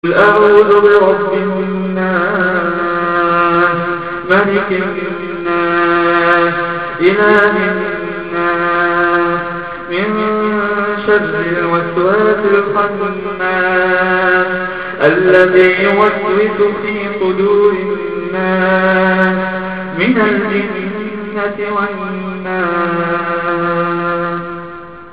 قل أعوذ برب الناس ملك الناس إله الناس من شر الوسواس الخناس الذي يوسوس في صدور الناس من الجنة والناس.